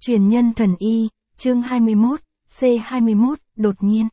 Truyền nhân thần y, chương 21, C21, đột nhiên.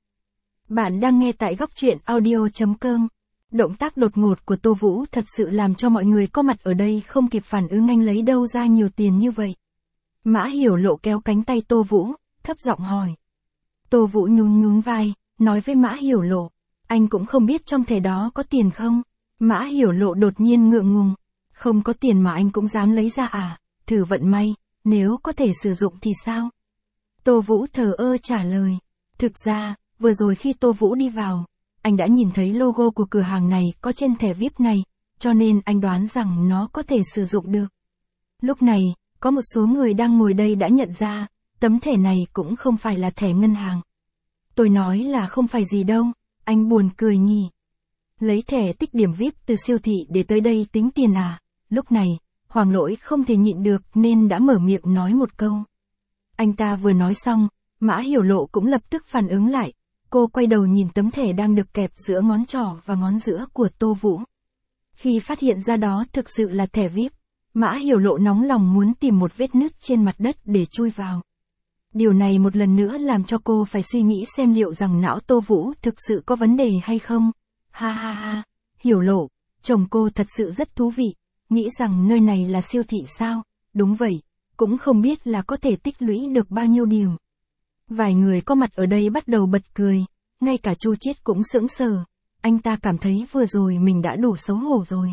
Bạn đang nghe tại góc truyện audio.com. Động tác đột ngột của Tô Vũ thật sự làm cho mọi người có mặt ở đây không kịp phản ứng anh lấy đâu ra nhiều tiền như vậy. Mã Hiểu Lộ kéo cánh tay Tô Vũ, thấp giọng hỏi. Tô Vũ nhún nhún vai, nói với Mã Hiểu Lộ, anh cũng không biết trong thẻ đó có tiền không? Mã Hiểu Lộ đột nhiên ngượng ngùng, không có tiền mà anh cũng dám lấy ra à, thử vận may, nếu có thể sử dụng thì sao? Tô Vũ thờ ơ trả lời, thực ra, vừa rồi khi Tô Vũ đi vào, anh đã nhìn thấy logo của cửa hàng này có trên thẻ VIP này, cho nên anh đoán rằng nó có thể sử dụng được. Lúc này, có một số người đang ngồi đây đã nhận ra, tấm thẻ này cũng không phải là thẻ ngân hàng. Tôi nói là không phải gì đâu, anh buồn cười nhỉ. Lấy thẻ tích điểm VIP từ siêu thị để tới đây tính tiền à? Lúc này, Hoàng Lỗi không thể nhịn được nên đã mở miệng nói một câu. Anh ta vừa nói xong, Mã Hiểu Lộ cũng lập tức phản ứng lại. Cô quay đầu nhìn tấm thẻ đang được kẹp giữa ngón trỏ và ngón giữa của Tô Vũ. Khi phát hiện ra đó thực sự là thẻ VIP, Mã Hiểu Lộ nóng lòng muốn tìm một vết nứt trên mặt đất để chui vào. Điều này một lần nữa làm cho cô phải suy nghĩ xem liệu rằng não Tô Vũ thực sự có vấn đề hay không. Ha ha ha, Hiểu Lộ, chồng cô thật sự rất thú vị, nghĩ rằng nơi này là siêu thị sao? Đúng vậy, cũng không biết là có thể tích lũy được bao nhiêu điểm. Vài người có mặt ở đây bắt đầu bật cười, ngay cả Chu Chiết cũng sững sờ, anh ta cảm thấy vừa rồi mình đã đủ xấu hổ rồi.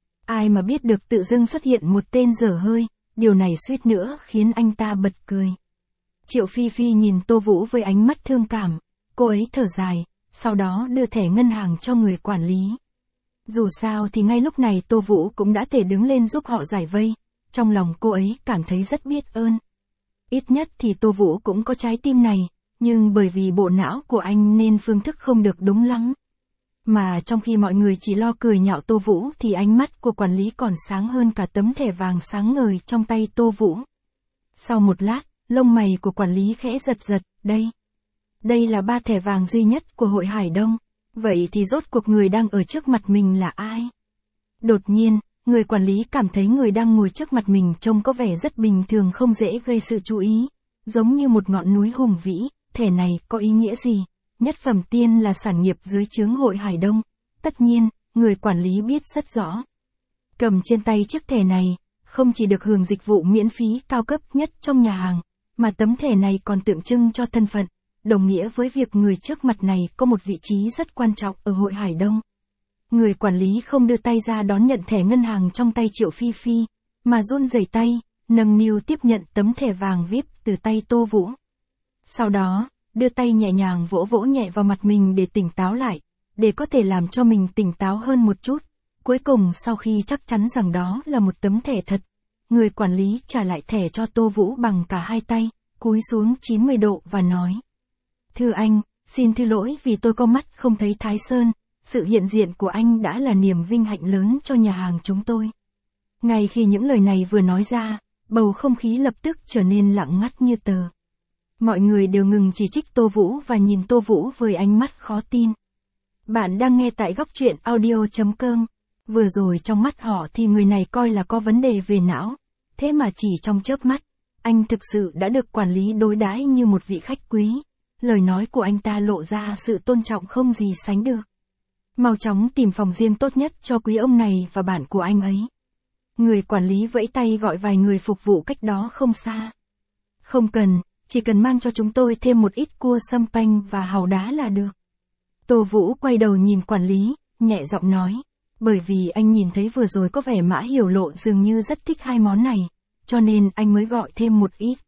Ai mà biết được tự dưng xuất hiện một tên dở hơi, điều này suýt nữa khiến anh ta bật cười. Triệu Phi Phi nhìn Tô Vũ với ánh mắt thương cảm, cô ấy thở dài, sau đó đưa thẻ ngân hàng cho người quản lý. Dù sao thì ngay lúc này Tô Vũ cũng đã thể đứng lên giúp họ giải vây, trong lòng cô ấy cảm thấy rất biết ơn. Ít nhất thì Tô Vũ cũng có trái tim này, nhưng bởi vì bộ não của anh nên phương thức không được đúng lắm. Mà trong khi mọi người chỉ lo cười nhạo Tô Vũ thì ánh mắt của quản lý còn sáng hơn cả tấm thẻ vàng sáng ngời trong tay Tô Vũ. Sau một lát, lông mày của quản lý khẽ giật giật, đây là 3 thẻ vàng duy nhất của hội Hải Đông, vậy thì rốt cuộc người đang ở trước mặt mình là ai? Đột nhiên, người quản lý cảm thấy người đang ngồi trước mặt mình trông có vẻ rất bình thường không dễ gây sự chú ý, giống như một ngọn núi hùng vĩ, thẻ này có ý nghĩa gì? Nhất phẩm tiên là sản nghiệp dưới trướng hội Hải Đông, tất nhiên, người quản lý biết rất rõ. Cầm trên tay chiếc thẻ này, không chỉ được hưởng dịch vụ miễn phí cao cấp nhất trong nhà hàng, mà tấm thẻ này còn tượng trưng cho thân phận, đồng nghĩa với việc người trước mặt này có một vị trí rất quan trọng ở hội Hải Đông. Người quản lý không đưa tay ra đón nhận thẻ ngân hàng trong tay Triệu Phi Phi, mà run rẩy tay, nâng niu tiếp nhận tấm thẻ vàng VIP từ tay Tô Vũ. Sau đó, đưa tay nhẹ nhàng vỗ vỗ nhẹ vào mặt mình để tỉnh táo lại, để có thể làm cho mình tỉnh táo hơn một chút. Cuối cùng sau khi chắc chắn rằng đó là một tấm thẻ thật, người quản lý trả lại thẻ cho Tô Vũ bằng cả hai tay, cúi xuống 90 độ và nói. Thưa anh, xin thứ lỗi vì tôi có mắt không thấy Thái Sơn, sự hiện diện của anh đã là niềm vinh hạnh lớn cho nhà hàng chúng tôi. Ngay khi những lời này vừa nói ra, bầu không khí lập tức trở nên lặng ngắt như tờ. Mọi người đều ngừng chỉ trích Tô Vũ và nhìn Tô Vũ với ánh mắt khó tin. Bạn đang nghe tại góc truyện audio.com. Vừa rồi trong mắt họ thì người này coi là có vấn đề về não, thế mà chỉ trong chớp mắt, anh thực sự đã được quản lý đối đãi như một vị khách quý. Lời nói của anh ta lộ ra sự tôn trọng không gì sánh được. Mau chóng tìm phòng riêng tốt nhất cho quý ông này và bạn của anh ấy. Người quản lý vẫy tay gọi vài người phục vụ cách đó không xa. Không cần, chỉ cần mang cho chúng tôi thêm một ít cua sâm panh và hàu đá là được. Tô Vũ quay đầu nhìn quản lý, nhẹ giọng nói. Bởi vì anh nhìn thấy vừa rồi có vẻ Mã Hiểu Lộ dường như rất thích hai món này, cho nên anh mới gọi thêm một ít.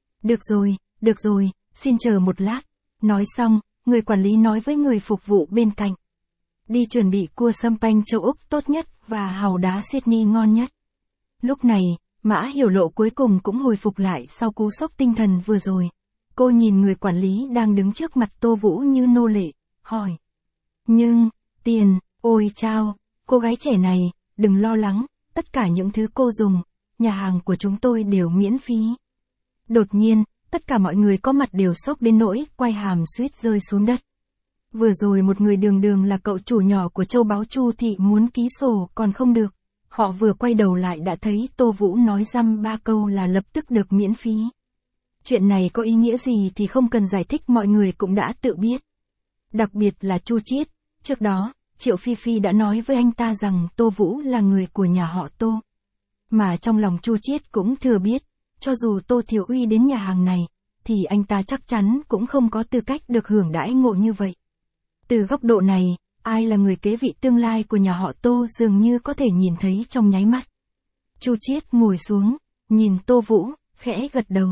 Được rồi, xin chờ một lát. Nói xong, người quản lý nói với người phục vụ bên cạnh. Đi chuẩn bị cua sâm panh châu Úc tốt nhất và hàu đá Sydney ngon nhất. Lúc này, Mã Hiểu Lộ cuối cùng cũng hồi phục lại sau cú sốc tinh thần vừa rồi. Cô nhìn người quản lý đang đứng trước mặt Tô Vũ như nô lệ, hỏi. Nhưng, tiền, ôi chao, cô gái trẻ này, đừng lo lắng, tất cả những thứ cô dùng, nhà hàng của chúng tôi đều miễn phí. Đột nhiên, tất cả mọi người có mặt đều sốc đến nỗi quay hàm suýt rơi xuống đất. Vừa rồi một người đường là cậu chủ nhỏ của châu báu Chu Thị muốn ký sổ còn không được. Họ vừa quay đầu lại đã thấy Tô Vũ nói dăm ba câu là lập tức được miễn phí. Chuyện này có ý nghĩa gì thì không cần giải thích, mọi người cũng đã tự biết. Đặc biệt là Chu Chiết, trước đó, Triệu Phi Phi đã nói với anh ta rằng Tô Vũ là người của nhà họ Tô. Mà trong lòng Chu Chiết cũng thừa biết, cho dù Tô Thiếu Uy đến nhà hàng này, thì anh ta chắc chắn cũng không có tư cách được hưởng đãi ngộ như vậy. Từ góc độ này, ai là người kế vị tương lai của nhà họ Tô dường như có thể nhìn thấy trong nháy mắt. Chu Chiết ngồi xuống, nhìn Tô Vũ, khẽ gật đầu.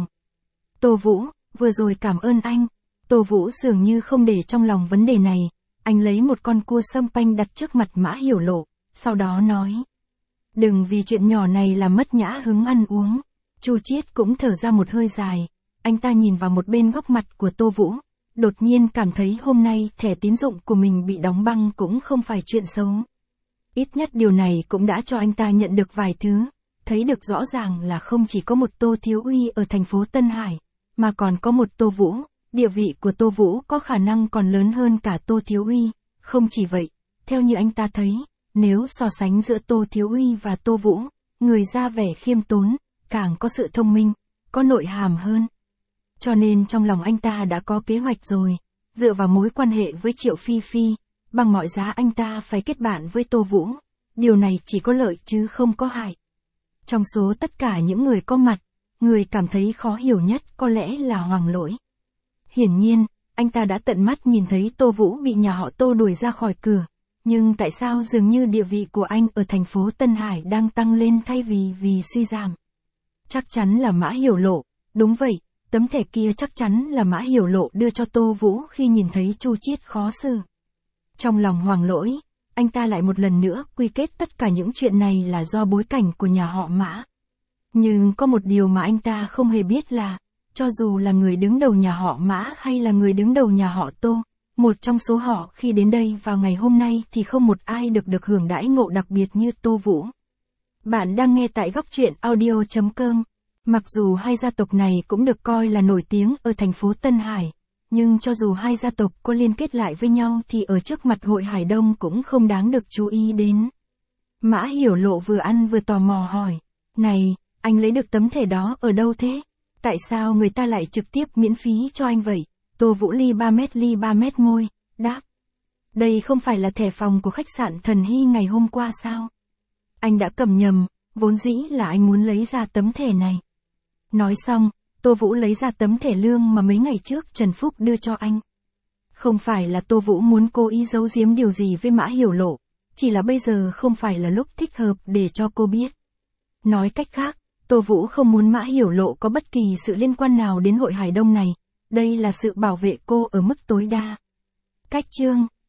Tô Vũ, vừa rồi cảm ơn anh. Tô Vũ dường như không để trong lòng vấn đề này, anh lấy một con cua sâm panh đặt trước mặt Mã Hiểu Lộ, sau đó nói. Đừng vì chuyện nhỏ này làm mất nhã hứng ăn uống. Chu Chiết cũng thở ra một hơi dài, anh ta nhìn vào một bên góc mặt của Tô Vũ, đột nhiên cảm thấy hôm nay thẻ tín dụng của mình bị đóng băng cũng không phải chuyện xấu. Ít nhất điều này cũng đã cho anh ta nhận được vài thứ, thấy được rõ ràng là không chỉ có một Tô Thiếu Uy ở thành phố Tân Hải, mà còn có một Tô Vũ, địa vị của Tô Vũ có khả năng còn lớn hơn cả Tô Thiếu Uy. Không chỉ vậy, theo như anh ta thấy, nếu so sánh giữa Tô Thiếu Uy và Tô Vũ, người ra vẻ khiêm tốn, càng có sự thông minh, có nội hàm hơn. Cho nên trong lòng anh ta đã có kế hoạch rồi, dựa vào mối quan hệ với Triệu Phi Phi, bằng mọi giá anh ta phải kết bạn với Tô Vũ, điều này chỉ có lợi chứ không có hại. Trong số tất cả những người có mặt, người cảm thấy khó hiểu nhất có lẽ là Hoàng Lỗi. Hiển nhiên, anh ta đã tận mắt nhìn thấy Tô Vũ bị nhà họ Tô đuổi ra khỏi cửa, nhưng tại sao dường như địa vị của anh ở thành phố Tân Hải đang tăng lên thay vì suy giảm? Chắc chắn là Mã Hiểu Lộ, đúng vậy, tấm thẻ kia chắc chắn là Mã Hiểu Lộ đưa cho Tô Vũ khi nhìn thấy Chu Chiết khó xử. Trong lòng Hoàng Lỗi, anh ta lại một lần nữa quy kết tất cả những chuyện này là do bối cảnh của nhà họ Mã. Nhưng có một điều mà anh ta không hề biết là, cho dù là người đứng đầu nhà họ Mã hay là người đứng đầu nhà họ Tô, một trong số họ khi đến đây vào ngày hôm nay thì không một ai được hưởng đãi ngộ đặc biệt như Tô Vũ. Bạn đang nghe tại góc truyện audio.com. Mặc dù hai gia tộc này cũng được coi là nổi tiếng ở thành phố Tân Hải, nhưng cho dù hai gia tộc có liên kết lại với nhau thì ở trước mặt hội Hải Đông cũng không đáng được chú ý đến. Mã Hiểu Lộ vừa ăn vừa tò mò hỏi, này, anh lấy được tấm thẻ đó ở đâu thế? Tại sao người ta lại trực tiếp miễn phí cho anh vậy? Tô Vũ ly 3 mét môi, đáp. Đây không phải là thẻ phòng của khách sạn Thần Hy ngày hôm qua sao? Anh đã cầm nhầm, vốn dĩ là anh muốn lấy ra tấm thẻ này. Nói xong, Tô Vũ lấy ra tấm thẻ lương mà mấy ngày trước Trần Phúc đưa cho anh. Không phải là Tô Vũ muốn cố ý giấu giếm điều gì với Mã Hiểu Lộ, chỉ là bây giờ không phải là lúc thích hợp để cho cô biết. Nói cách khác, Tô Vũ không muốn Mã Hiểu Lộ có bất kỳ sự liên quan nào đến hội Hải Đông này, đây là sự bảo vệ cô ở mức tối đa. Cách chương